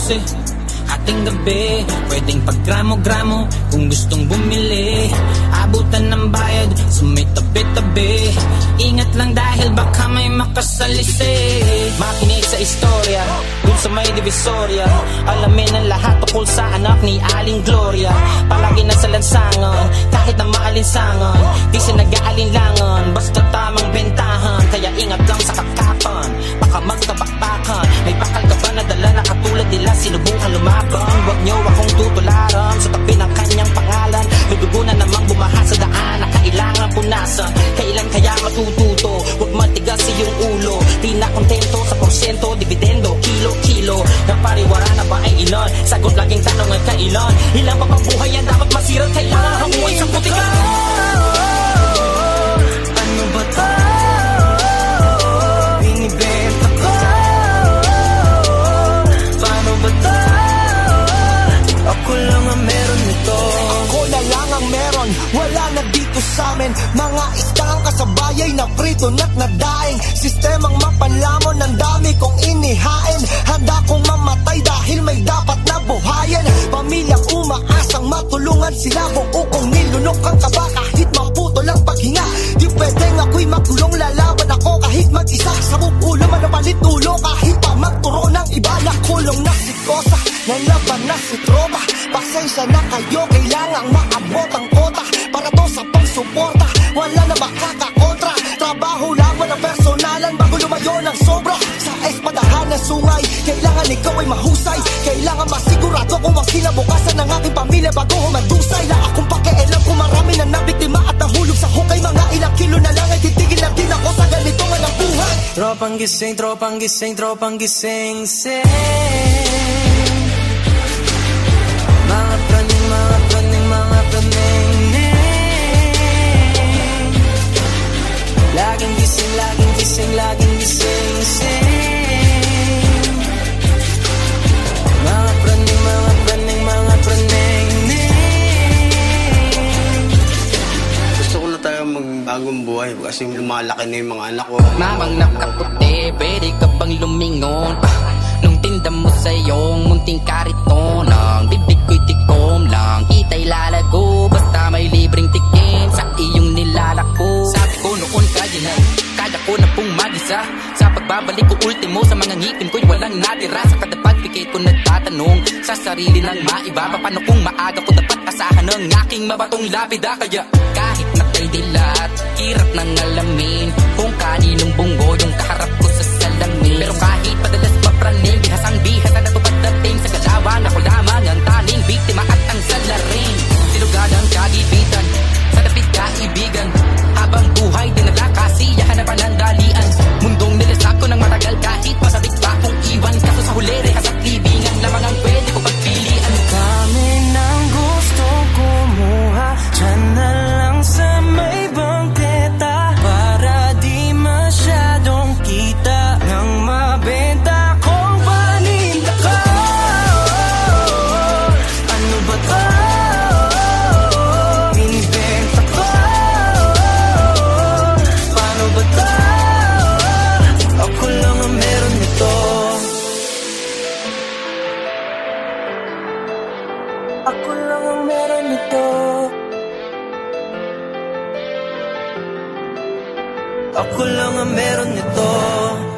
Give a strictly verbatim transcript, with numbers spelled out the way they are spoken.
dose ating gabi, pwedeng paggramo-gramo kung gustong bumili. Abutan ng bayad sa may tabi-tabi. Ingat lang dahil baka may makasalisi. Makinig sa istorya dun sa may divisoria. Alamin ang lahat tukol sa anak ni Aling Gloria. Palagi nasa lansangan kahit na maalinsangan. Di siya nag-aalinlangan basta tamang bentahan. Kaya ingat lang sa kakapan, baka magkabakbakan. May bakal ka ba na dala na katulad nila sinubukan lumaban? Huwag niyo akong tutularan sa tabi ng kanyang pangalan. Ludugo na namang bumaha sa daan na kailangan punasan. Kailan kaya matututo? Huwag matigas iyong ulo. Di na kontento sa porsyento, dividendo, kilo-kilo. Napariwara na ba ay ilan? Sagot laging tanong ay kailan? Ilan pa pang buhay yan dapat masiral? Kailangan hanguin sa putikan. Ano ba to? Binibenta ko. Paano ba to? Ako lang ang meron nito. Ako na lang ang meron, wala na dito sa amin. Mga istang kasabayay na prito na't nadaing. Sistemang mapanlamon, ang dami kong inihain. Handa kong mamatay dahil may dapat na buhayin. Pamilyang umaasang matulungan sila. Buo kong nilunok ang kaba kahit maputo lang paghinga. Di pwedeng ako'y magkulong, lalaban ako kahit mag-isa. Sa ulo man ang palit ulo kahit pa magturo ng iba. Nakulong na si Kosa, nalaban na si Tropa. Pasensya na kayo, kailangang maabot ang kota. Para to sa pangsuporta, wala na makakakontra. Trabaho lang walang personalan bago lumayo ng sobra. Sa espadahan ng sungay, kailangan ikaw ay mahusay. Kailangan masigurado kung ang kinabukasan ng aking pamilya bago humandusay. La akong pakialam kung marami na nabiktima at nahulog sa hukay. Mga ilang kilo na lang ay titigil na din ako sa ganito nga ng buhay. Tropang gising, tropang gising, tropang gising, sing. Mga praning, mga praning, mga praning. Laging gising, laging gising, laging gising, sing. Mga praning, mga praning, mga praning. Gusto ko na tayo magbagong buhay kasi lumalaki na yung mga anak ko. Mamang nakaputi, pwede ka bang lumingon? Nung tinda mo sa iyong munting kariton, ang bibig ko'y tikom lang, kita'y lalago. Basta may libreng tikim sa iyong nilalako. Sabi ko noon kaya na, kaya ko na pong mag-isa. Sa pagbabalik ko ultimo sa mga ngipin ko'y walang natira. Sa kada pagpikit ko nagtatanong sa sarili ng maiba. Paano kung maaga ko dapat asahan ng aking mabatong lapida? Kaya kahit na kay dilat, hirap nang alamin kung kaninong bunggo yung kaharap ko sa salamin. Pero kahit padalas mapraning, bihasang bihas na natupad dating sa galawan. Ako lamang ang taning biktima at ang salarin. Sinugad ang kagibitan, sa dapit kaibigan. Habang buhay dinala kasiyahan na panandalian. Mundong nilisak ko ng matagal kahit masabit pa kong iwan. Kaso sa huli rehas at libingan lamang ang pwede ko pagpilian. Kami nang gusto kumuha, dyan na lang sa may bangketa. Para di masyadong kita nang mabenta kong paninda ko. Ano ba to? Binibenta ko. Paano ba to? Ako lang ang meron nito. Ako lang ang meron nito. Ako lang ang meron nito.